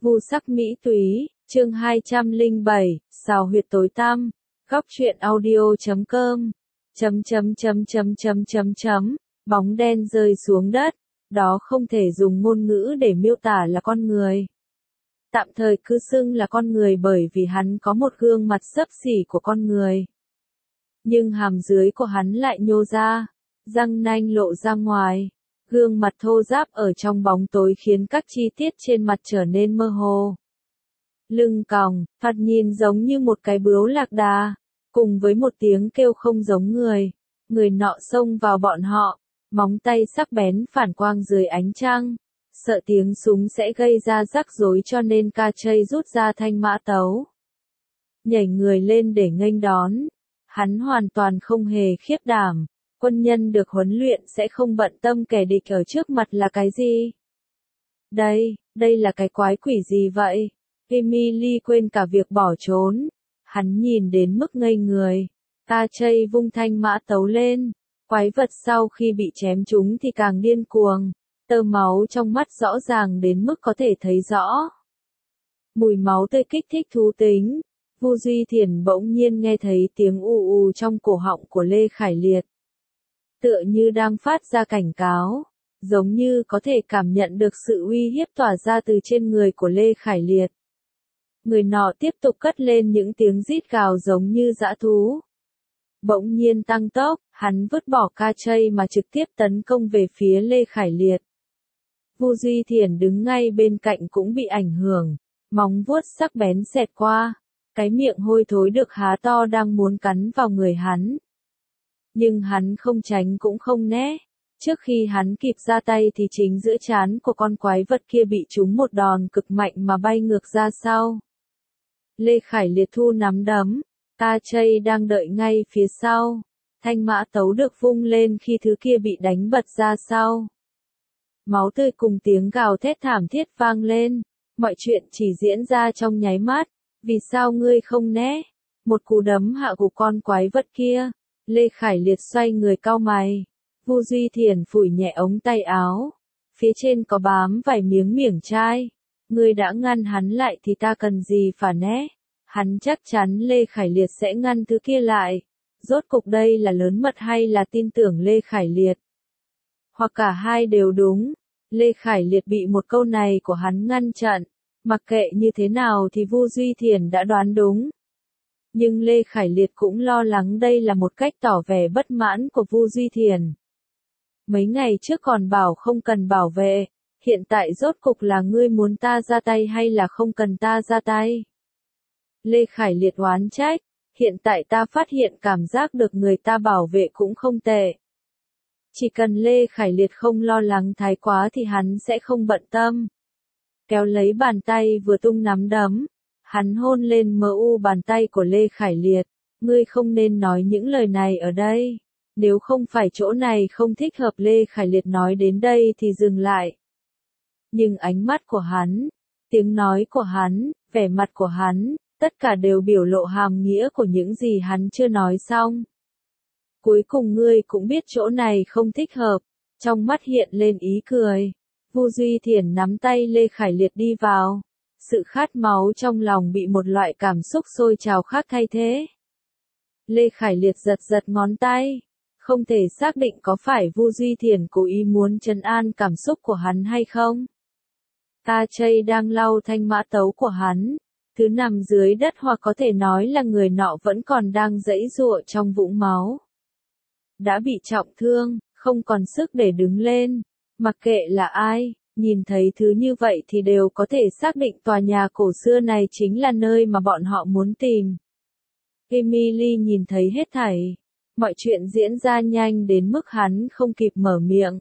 Vu sắc mỹ túy, chương 207, xào huyệt tối tăm, góc truyện audio.com, bóng đen rơi xuống đất, đó không thể dùng ngôn ngữ để miêu tả là con người. Tạm thời cứ xưng là con người bởi vì hắn có một gương mặt xấp xỉ của con người. Nhưng hàm dưới của hắn lại nhô ra, răng nanh lộ ra ngoài. Gương mặt thô ráp ở trong bóng tối khiến các chi tiết trên mặt trở nên mơ hồ. Lưng còng, thoạt nhìn giống như một cái bướu lạc đà, cùng với một tiếng kêu không giống người. Người nọ xông vào bọn họ, móng tay sắc bén phản quang dưới ánh trăng. Sợ tiếng súng sẽ gây ra rắc rối cho nên Ca-chây rút ra thanh mã tấu. Nhảy người lên để nghênh đón. Hắn hoàn toàn không hề khiếp đảm. Quân nhân được huấn luyện sẽ không bận tâm kẻ địch ở trước mặt là cái gì. Đây là cái quái quỷ gì vậy? Emily quên cả việc bỏ trốn. Hắn nhìn đến mức ngây người. Ca-chây vung thanh mã tấu lên. Quái vật sau khi bị chém trúng thì càng điên cuồng. Tơ máu trong mắt rõ ràng đến mức có thể thấy rõ. Mùi máu tươi kích thích thú tính. Vu Duy Thiển bỗng nhiên nghe thấy tiếng ù ù trong cổ họng của Lê Khải Liệt. Tựa như đang phát ra cảnh cáo, giống như có thể cảm nhận được sự uy hiếp tỏa ra từ trên người của Lê Khải Liệt. Người nọ tiếp tục cất lên những tiếng rít gào giống như dã thú. Bỗng nhiên tăng tốc, hắn vứt bỏ Ca-chây mà trực tiếp tấn công về phía Lê Khải Liệt. Vu Duy Thiển đứng ngay bên cạnh cũng bị ảnh hưởng, móng vuốt sắc bén xẹt qua, cái miệng hôi thối được há to đang muốn cắn vào người hắn. Nhưng hắn không tránh cũng không né. Trước khi hắn kịp ra tay thì chính giữa trán của con quái vật kia bị trúng một đòn cực mạnh mà bay ngược ra sau. Lê Khải Liệt thu nắm đấm. Ca-chây đang đợi ngay phía sau. Thanh mã tấu được vung lên khi thứ kia bị đánh bật ra sau. Máu tươi cùng tiếng gào thét thảm thiết vang lên. Mọi chuyện chỉ diễn ra trong nháy mắt. Vì sao ngươi không né? Một cú đấm hạ gục con quái vật kia. Lê Khải Liệt xoay người cau mày. Vu Duy Thiển phủi nhẹ ống tay áo. Phía trên có bám vài miếng miểng chai. Ngươi đã ngăn hắn lại thì ta cần gì phải né. Hắn chắc chắn Lê Khải Liệt sẽ ngăn thứ kia lại. Rốt cục đây là lớn mật hay là tin tưởng Lê Khải Liệt? Hoặc cả hai đều đúng. Lê Khải Liệt bị một câu này của hắn ngăn chặn. Mặc kệ như thế nào thì Vu Duy Thiển đã đoán đúng. Nhưng Lê Khải Liệt cũng lo lắng đây là một cách tỏ vẻ bất mãn của Vu Duy Thiển. Mấy ngày trước còn bảo không cần bảo vệ, hiện tại rốt cục là ngươi muốn ta ra tay hay là không cần ta ra tay? Lê Khải Liệt oán trách, hiện tại ta phát hiện cảm giác được người ta bảo vệ cũng không tệ. Chỉ cần Lê Khải Liệt không lo lắng thái quá thì hắn sẽ không bận tâm. Kéo lấy bàn tay vừa tung nắm đấm. Hắn hôn lên bàn tay của Lê Khải Liệt. Ngươi không nên nói những lời này ở đây. Nếu không phải chỗ này không thích hợp Lê Khải Liệt nói đến đây thì dừng lại. Nhưng ánh mắt của hắn, tiếng nói của hắn, vẻ mặt của hắn, tất cả đều biểu lộ hàm nghĩa của những gì hắn chưa nói xong. Cuối cùng ngươi cũng biết chỗ này không thích hợp. Trong mắt hiện lên ý cười. Vu Duy Thiển nắm tay Lê Khải Liệt đi vào. Sự khát máu trong lòng bị một loại cảm xúc sôi trào khác thay thế. Lê Khải Liệt giật ngón tay. Không thể xác định có phải Vu Duy Thiển cố ý muốn trấn an cảm xúc của hắn hay không. Ca-chây đang lau thanh mã tấu của hắn. Thứ nằm dưới đất hoặc có thể nói là người nọ vẫn còn đang giãy giụa trong vũng máu. Đã bị trọng thương, không còn sức để đứng lên. Mặc kệ là ai. Nhìn thấy thứ như vậy thì đều có thể xác định tòa nhà cổ xưa này chính là nơi mà bọn họ muốn tìm. Emily nhìn thấy hết thảy. Mọi chuyện diễn ra nhanh đến mức hắn không kịp mở miệng.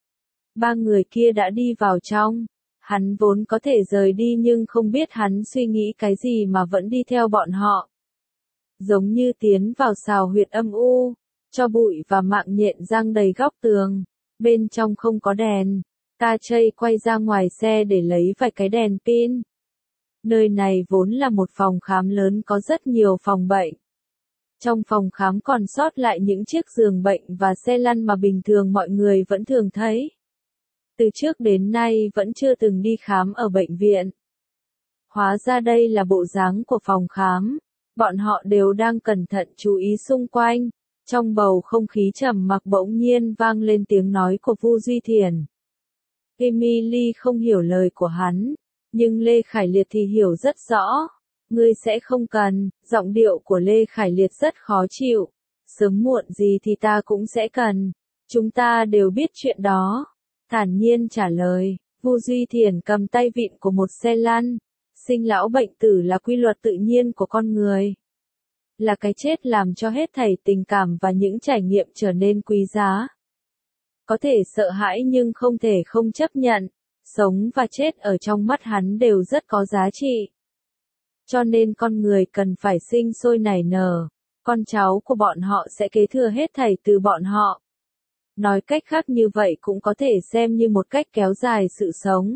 Ba người kia đã đi vào trong. Hắn vốn có thể rời đi nhưng không biết hắn suy nghĩ cái gì mà vẫn đi theo bọn họ. Giống như tiến vào xào huyệt âm u. Tro bụi và mạng nhện giăng đầy góc tường. Bên trong không có đèn. Ca-chây quay ra ngoài xe để lấy vài cái đèn pin. Nơi này vốn là một phòng khám lớn có rất nhiều phòng bệnh. Trong phòng khám còn sót lại những chiếc giường bệnh và xe lăn mà bình thường mọi người vẫn thường thấy. Từ trước đến nay vẫn chưa từng đi khám ở bệnh viện. Hóa ra đây là bộ dáng của phòng khám. Bọn họ đều đang cẩn thận chú ý xung quanh. Trong bầu không khí trầm mặc bỗng nhiên vang lên tiếng nói của Vu Duy Thiền. Emily không hiểu lời của hắn, nhưng Lê Khải Liệt thì hiểu rất rõ. Ngươi sẽ không cần, giọng điệu của Lê Khải Liệt rất khó chịu. Sớm muộn gì thì ta cũng sẽ cần. Chúng ta đều biết chuyện đó. Thản nhiên trả lời, Vu Duy Thiền cầm tay vịn của một xe lăn. Sinh lão bệnh tử là quy luật tự nhiên của con người. Là cái chết làm cho hết thảy tình cảm và những trải nghiệm trở nên quý giá. Có thể sợ hãi nhưng không thể không chấp nhận. Sống và chết ở trong mắt hắn đều rất có giá trị. Cho nên con người cần phải sinh sôi nảy nở. Con cháu của bọn họ sẽ kế thừa hết thảy từ bọn họ. Nói cách khác như vậy cũng có thể xem như một cách kéo dài sự sống.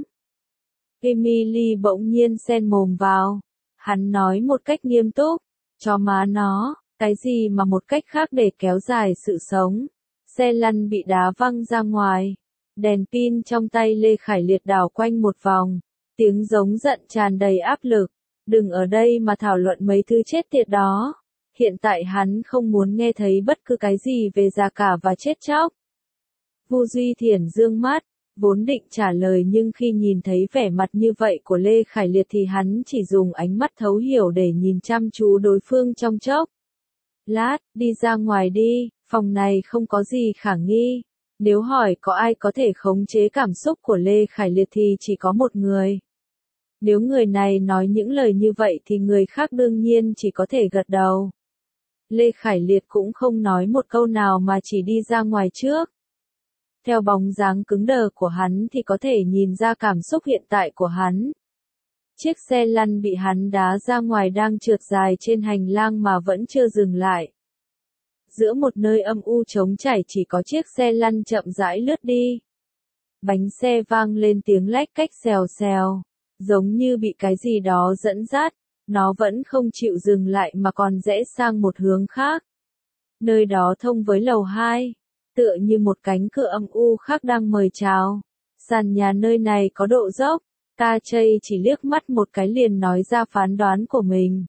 Emily bỗng nhiên xen mồm vào. Hắn nói một cách nghiêm túc. Cho má nó, cái gì mà một cách khác để kéo dài sự sống. Xe lăn bị đá văng ra ngoài. Đèn pin trong tay Lê Khải Liệt đảo quanh một vòng. Tiếng giống giận tràn đầy áp lực. Đừng ở đây mà thảo luận mấy thứ chết tiệt đó. Hiện tại hắn không muốn nghe thấy bất cứ cái gì về già cả và chết chóc. Vu Duy Thiền dương mắt, vốn định trả lời nhưng khi nhìn thấy vẻ mặt như vậy của Lê Khải Liệt thì hắn chỉ dùng ánh mắt thấu hiểu để nhìn chăm chú đối phương trong chốc. Lát, đi ra ngoài đi, phòng này không có gì khả nghi. Nếu hỏi có ai có thể khống chế cảm xúc của Lê Khải Liệt thì chỉ có một người. Nếu người này nói những lời như vậy thì người khác đương nhiên chỉ có thể gật đầu. Lê Khải Liệt cũng không nói một câu nào mà chỉ đi ra ngoài trước. Theo bóng dáng cứng đờ của hắn thì có thể nhìn ra cảm xúc hiện tại của hắn. Chiếc xe lăn bị hắn đá ra ngoài đang trượt dài trên hành lang mà vẫn chưa dừng lại. Giữa một nơi âm u trống trải chỉ có chiếc xe lăn chậm rãi lướt đi. Bánh xe vang lên tiếng lách cách xèo xèo, giống như bị cái gì đó dẫn dắt, nó vẫn không chịu dừng lại mà còn rẽ sang một hướng khác. Nơi đó thông với lầu 2. Tựa như một cánh cửa âm u khác đang mời chào. Sàn nhà nơi này có độ dốc. Chay chỉ liếc mắt một cái liền nói ra phán đoán của mình.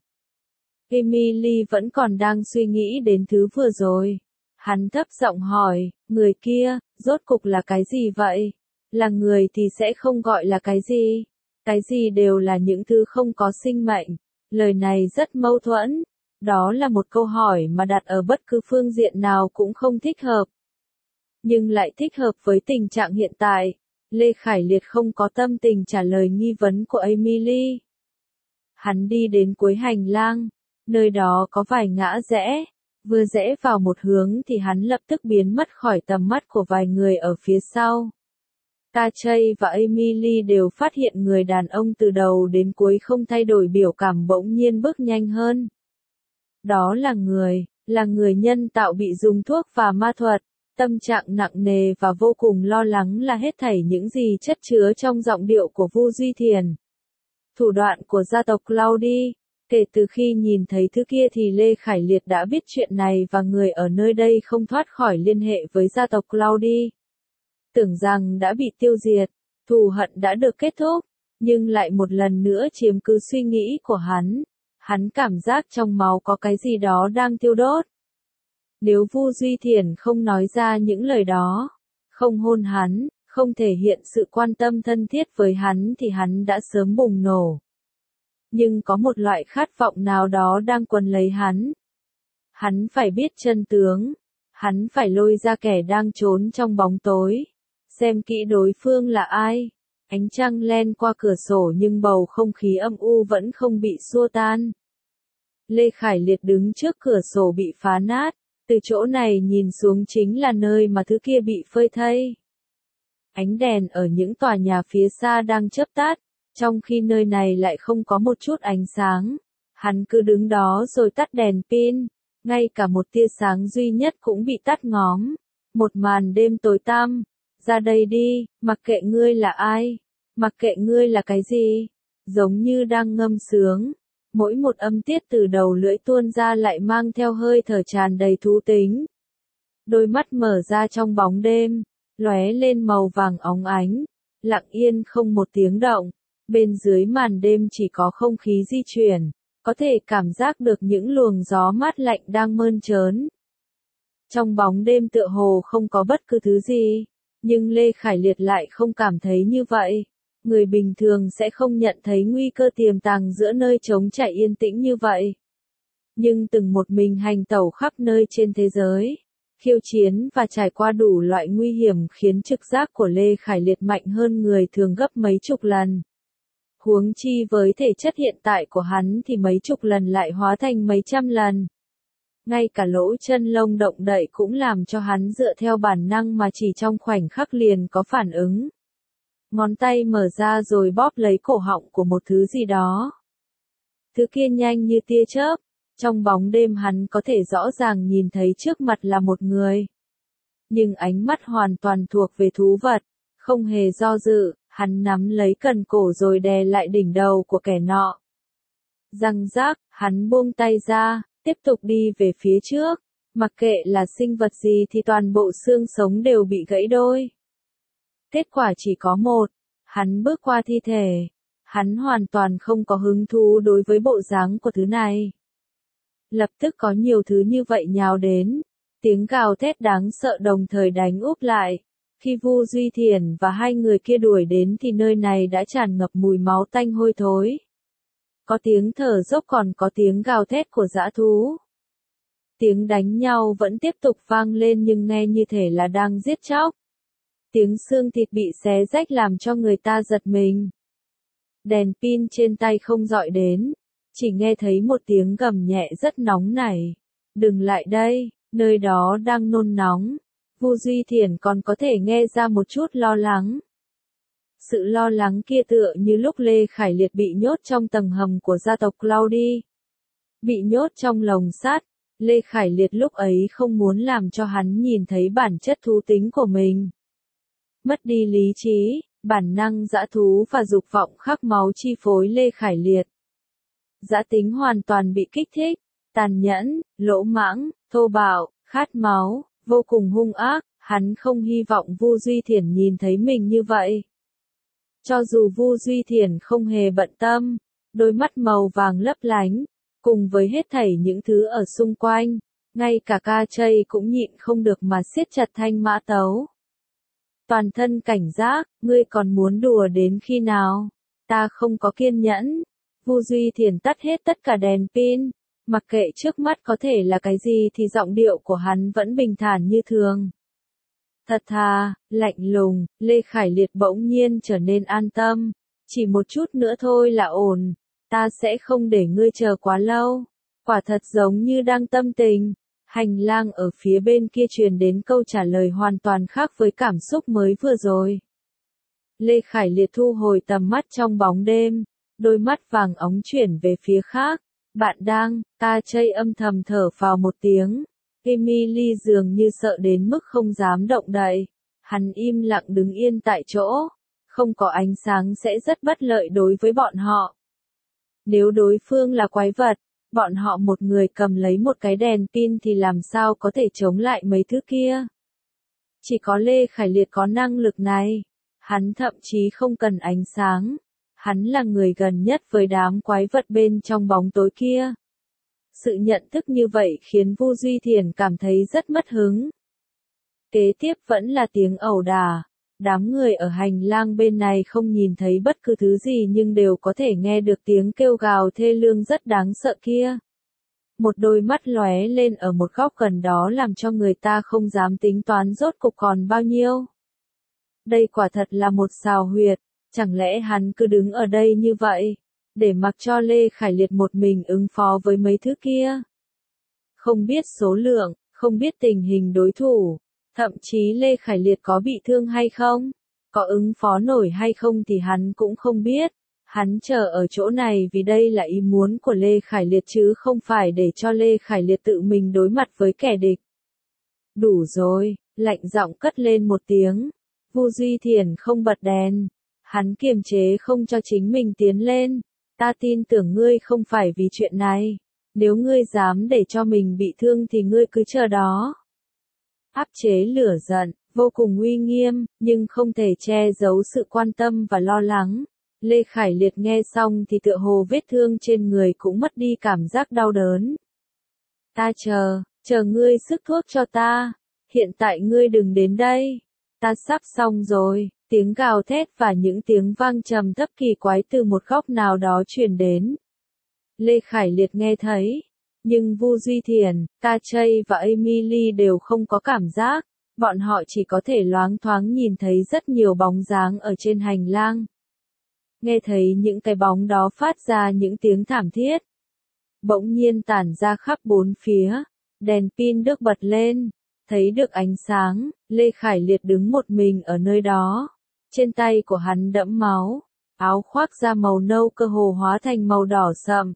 Emily vẫn còn đang suy nghĩ đến thứ vừa rồi. Hắn thấp giọng hỏi, người kia, rốt cục là cái gì vậy? Là người thì sẽ không gọi là cái gì? Cái gì đều là những thứ không có sinh mệnh. Lời này rất mâu thuẫn. Đó là một câu hỏi mà đặt ở bất cứ phương diện nào cũng không thích hợp. Nhưng lại thích hợp với tình trạng hiện tại. Lê Khải Liệt không có tâm tình trả lời nghi vấn của Emily. Hắn đi đến cuối hành lang, nơi đó có vài ngã rẽ. Vừa rẽ vào một hướng thì hắn lập tức biến mất khỏi tầm mắt của vài người ở phía sau. Chay và Emily đều phát hiện người đàn ông từ đầu đến cuối không thay đổi biểu cảm bỗng nhiên bước nhanh hơn. Đó là người nhân tạo bị dùng thuốc và ma thuật. Tâm trạng nặng nề và vô cùng lo lắng là hết thảy những gì chất chứa trong giọng điệu của Vu Duy Thiền. Thủ đoạn của gia tộc Claudi. Kể từ khi nhìn thấy thứ kia thì Lê Khải Liệt đã biết chuyện này và người ở nơi đây không thoát khỏi liên hệ với gia tộc Claudi. Tưởng rằng đã bị tiêu diệt, thù hận đã được kết thúc, nhưng lại một lần nữa chiếm cứ suy nghĩ của hắn. Hắn cảm giác trong máu có cái gì đó đang thiêu đốt. Nếu Vu Duy Thiền không nói ra những lời đó, không hôn hắn, không thể hiện sự quan tâm thân thiết với hắn thì hắn đã sớm bùng nổ. Nhưng có một loại khát vọng nào đó đang quấn lấy hắn. Hắn phải biết chân tướng. Hắn phải lôi ra kẻ đang trốn trong bóng tối. Xem kỹ đối phương là ai. Ánh trăng len qua cửa sổ nhưng bầu không khí âm u vẫn không bị xua tan. Lê Khải Liệt đứng trước cửa sổ bị phá nát. Từ chỗ này nhìn xuống chính là nơi mà thứ kia bị phơi thây. Ánh đèn ở những tòa nhà phía xa đang chớp tắt, trong khi nơi này lại không có một chút ánh sáng. Hắn cứ đứng đó rồi tắt đèn pin, ngay cả một tia sáng duy nhất cũng bị tắt ngóm. Một màn đêm tối tăm. Ra đây đi, mặc kệ ngươi là ai, mặc kệ ngươi là cái gì, giống như đang ngâm sướng. Mỗi một âm tiết từ đầu lưỡi tuôn ra lại mang theo hơi thở tràn đầy thú tính. Đôi mắt mở ra trong bóng đêm, lóe lên màu vàng óng ánh, lặng yên không một tiếng động. Bên dưới màn đêm chỉ có không khí di chuyển, có thể cảm giác được những luồng gió mát lạnh đang mơn trớn. Trong bóng đêm tựa hồ không có bất cứ thứ gì, nhưng Lê Khải Liệt lại không cảm thấy như vậy. Người bình thường sẽ không nhận thấy nguy cơ tiềm tàng giữa nơi trống trải yên tĩnh như vậy. Nhưng từng một mình hành tẩu khắp nơi trên thế giới, khiêu chiến và trải qua đủ loại nguy hiểm khiến trực giác của Lê Khải Liệt mạnh hơn người thường gấp mấy chục lần. Huống chi với thể chất hiện tại của hắn thì mấy chục lần lại hóa thành mấy trăm lần. Ngay cả lỗ chân lông động đậy cũng làm cho hắn dựa theo bản năng mà chỉ trong khoảnh khắc liền có phản ứng. Ngón tay mở ra rồi bóp lấy cổ họng của một thứ gì đó. Thứ kia nhanh như tia chớp, trong bóng đêm hắn có thể rõ ràng nhìn thấy trước mặt là một người. Nhưng ánh mắt hoàn toàn thuộc về thú vật, không hề do dự, hắn nắm lấy cần cổ rồi đè lại đỉnh đầu của kẻ nọ. Răng rác, hắn buông tay ra, tiếp tục đi về phía trước, mặc kệ là sinh vật gì thì toàn bộ xương sống đều bị gãy đôi. Kết quả chỉ có một, hắn bước qua thi thể, hắn hoàn toàn không có hứng thú đối với bộ dáng của thứ này. Lập tức có nhiều thứ như vậy nhào đến, tiếng gào thét đáng sợ đồng thời đánh úp lại. Khi Vu Duy Thiển và hai người kia đuổi đến thì nơi này đã tràn ngập mùi máu tanh hôi thối. Có tiếng thở dốc còn có tiếng gào thét của dã thú. Tiếng đánh nhau vẫn tiếp tục vang lên nhưng nghe như thể là đang giết chóc. Tiếng xương thịt bị xé rách làm cho người ta giật mình. Đèn pin trên tay không dọi đến, chỉ nghe thấy một tiếng gầm nhẹ rất nóng nảy. Đừng lại đây, nơi đó đang nôn nóng. Vu Duy Thiển còn có thể nghe ra một chút lo lắng. Sự lo lắng kia tựa như lúc Lê Khải Liệt bị nhốt trong tầng hầm của gia tộc Claudi. Bị nhốt trong lồng sắt, Lê Khải Liệt lúc ấy không muốn làm cho hắn nhìn thấy bản chất thú tính của mình. Mất đi lý trí, bản năng dã thú và dục vọng khát máu chi phối Lê Khải Liệt. Dã tính hoàn toàn bị kích thích, tàn nhẫn, lỗ mãng, thô bạo, khát máu, vô cùng hung ác, hắn không hy vọng Vu Duy Thiển nhìn thấy mình như vậy. Cho dù Vu Duy Thiển không hề bận tâm, đôi mắt màu vàng lấp lánh, cùng với hết thảy những thứ ở xung quanh, ngay cả Ca Chây cũng nhịn không được mà siết chặt thanh mã tấu. Toàn thân cảnh giác, ngươi còn muốn đùa đến khi nào? Ta không có kiên nhẫn. Vu Duy Thiển tắt hết tất cả đèn pin, mặc kệ trước mắt có thể là cái gì thì giọng điệu của hắn vẫn bình thản như thường. Thật thà, lạnh lùng, Lê Khải Liệt bỗng nhiên trở nên an tâm. Chỉ một chút nữa thôi là ổn, ta sẽ không để ngươi chờ quá lâu. Quả thật giống như đang tâm tình. Hành lang ở phía bên kia truyền đến câu trả lời hoàn toàn khác với cảm xúc mới vừa rồi. Lê Khải Liệt thu hồi tầm mắt trong bóng đêm, đôi mắt vàng óng chuyển về phía khác. Bạn đang, Ca Chây âm thầm thở phào một tiếng. Emily dường như sợ đến mức không dám động đậy. Hắn im lặng đứng yên tại chỗ. Không có ánh sáng sẽ rất bất lợi đối với bọn họ. Nếu đối phương là quái vật, bọn họ một người cầm lấy một cái đèn pin thì làm sao có thể chống lại mấy thứ kia. Chỉ có Lê Khải Liệt có năng lực này. Hắn thậm chí không cần ánh sáng. Hắn là người gần nhất với đám quái vật bên trong bóng tối kia. Sự nhận thức như vậy khiến Vu Duy Thiển cảm thấy rất mất hứng. Kế tiếp vẫn là tiếng ẩu đả. Đám người ở hành lang bên này không nhìn thấy bất cứ thứ gì nhưng đều có thể nghe được tiếng kêu gào thê lương rất đáng sợ kia. Một đôi mắt lóe lên ở một góc gần đó làm cho người ta không dám tính toán rốt cục còn bao nhiêu. Đây quả thật là một xào huyệt, chẳng lẽ hắn cứ đứng ở đây như vậy, để mặc cho Lê Khải Liệt một mình ứng phó với mấy thứ kia. Không biết số lượng, không biết tình hình đối thủ. Thậm chí Lê Khải Liệt có bị thương hay không, có ứng phó nổi hay không thì hắn cũng không biết. Hắn chờ ở chỗ này vì đây là ý muốn của Lê Khải Liệt chứ không phải để cho Lê Khải Liệt tự mình đối mặt với kẻ địch. Đủ rồi, lạnh giọng cất lên một tiếng. Vu Duy Thiển không bật đèn. Hắn kiềm chế không cho chính mình tiến lên. Ta tin tưởng ngươi không phải vì chuyện này. Nếu ngươi dám để cho mình bị thương thì ngươi cứ chờ đó. Áp chế lửa giận, vô cùng uy nghiêm, nhưng không thể che giấu sự quan tâm và lo lắng. Lê Khải Liệt nghe xong thì tựa hồ vết thương trên người cũng mất đi cảm giác đau đớn. Ta chờ ngươi sức thuốc cho ta. Hiện tại ngươi đừng đến đây. Ta sắp xong rồi. Tiếng gào thét và những tiếng vang trầm thấp kỳ quái từ một góc nào đó truyền đến. Lê Khải Liệt nghe thấy. Nhưng Vu Duy Thiền, Ta Chay và Emily đều không có cảm giác. Bọn họ chỉ có thể loáng thoáng nhìn thấy rất nhiều bóng dáng ở trên hành lang. Nghe thấy những cái bóng đó phát ra những tiếng thảm thiết. Bỗng nhiên tản ra khắp bốn phía. Đèn pin được bật lên. Thấy được ánh sáng, Lê Khải Liệt đứng một mình ở nơi đó. Trên tay của hắn đẫm máu. Áo khoác da màu nâu cơ hồ hóa thành màu đỏ sậm.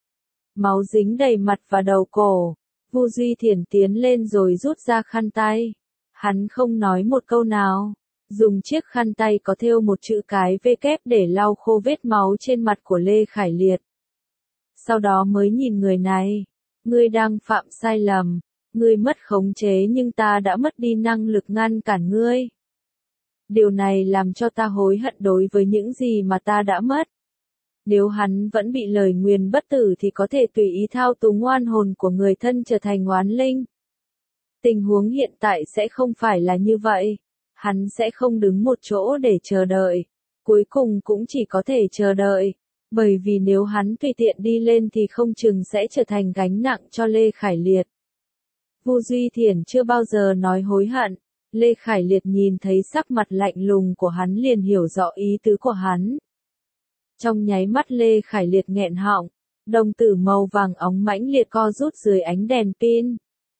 Máu dính đầy mặt và đầu cổ. Vu Duy Thiển tiến lên rồi rút ra khăn tay. Hắn không nói một câu nào. Dùng chiếc khăn tay có thêu một chữ cái V kép để lau khô vết máu trên mặt của Lê Khải Liệt. Sau đó mới nhìn người này. Ngươi đang phạm sai lầm. Ngươi mất khống chế nhưng ta đã mất đi năng lực ngăn cản ngươi. Điều này làm cho ta hối hận đối với những gì mà ta đã mất. Nếu hắn vẫn bị lời nguyền bất tử thì có thể tùy ý thao túng oan hồn của người thân trở thành oán linh. Tình huống hiện tại sẽ không phải là như vậy. Hắn sẽ không đứng một chỗ để chờ đợi. Cuối cùng cũng chỉ có thể chờ đợi. Bởi vì nếu hắn tùy tiện đi lên thì không chừng sẽ trở thành gánh nặng cho Lê Khải Liệt. Vu Duy Thiển chưa bao giờ nói hối hận. Lê Khải Liệt nhìn thấy sắc mặt lạnh lùng của hắn liền hiểu rõ ý tứ của hắn. Trong nháy mắt Lê Khải Liệt nghẹn họng. Đồng tử màu vàng óng mãnh liệt co rút dưới ánh đèn pin.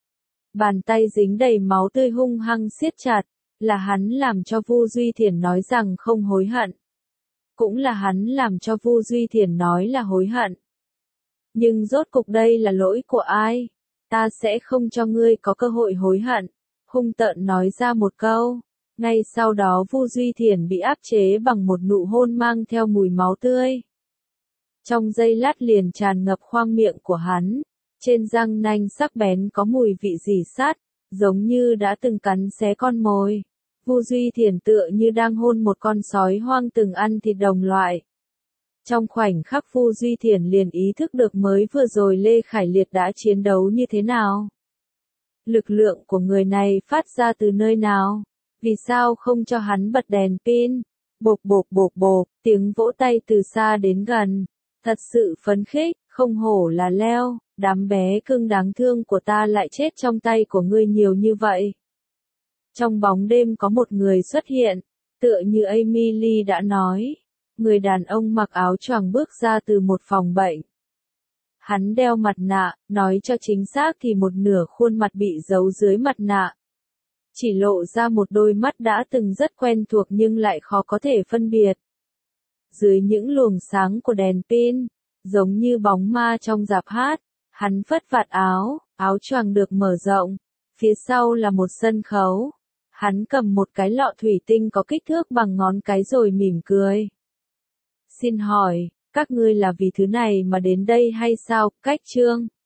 Bàn tay dính đầy máu tươi hung hăng siết chặt. Là hắn làm cho Vu Duy Thiển nói rằng không hối hận. Cũng là hắn làm cho Vu Duy Thiển nói là hối hận. Nhưng rốt cục đây là lỗi của ai? Ta sẽ không cho ngươi có cơ hội hối hận. Hung tợn nói ra một câu. Ngay sau đó Vu Duy Thiển bị áp chế bằng một nụ hôn mang theo mùi máu tươi. Trong giây lát liền tràn ngập khoang miệng của hắn. Trên răng nanh sắc bén có mùi vị rỉ sắt, giống như đã từng cắn xé con mồi. Vu Duy Thiển tựa như đang hôn một con sói hoang từng ăn thịt đồng loại. Trong khoảnh khắc Vu Duy Thiển liền ý thức được mới vừa rồi Lê Khải Liệt đã chiến đấu như thế nào. Lực lượng của người này phát ra từ nơi nào? Vì sao không cho hắn bật đèn pin? Bộp bộp bộp bộp, tiếng vỗ tay từ xa đến gần. Thật sự phấn khích, không hổ là Leo, đám bé cưng đáng thương của ta lại chết trong tay của ngươi nhiều như vậy. Trong bóng đêm có một người xuất hiện, tựa như Emily đã nói. Người đàn ông mặc áo choàng bước ra từ một phòng bệnh. Hắn đeo mặt nạ, nói cho chính xác thì một nửa khuôn mặt bị giấu dưới mặt nạ. Chỉ lộ ra một đôi mắt đã từng rất quen thuộc nhưng lại khó có thể phân biệt. Dưới những luồng sáng của đèn pin, giống như bóng ma trong rạp hát, hắn phất vạt áo, áo choàng được mở rộng. Phía sau là một sân khấu. Hắn cầm một cái lọ thủy tinh có kích thước bằng ngón cái rồi mỉm cười. Xin hỏi, các ngươi là vì thứ này mà đến đây hay sao? Cách chương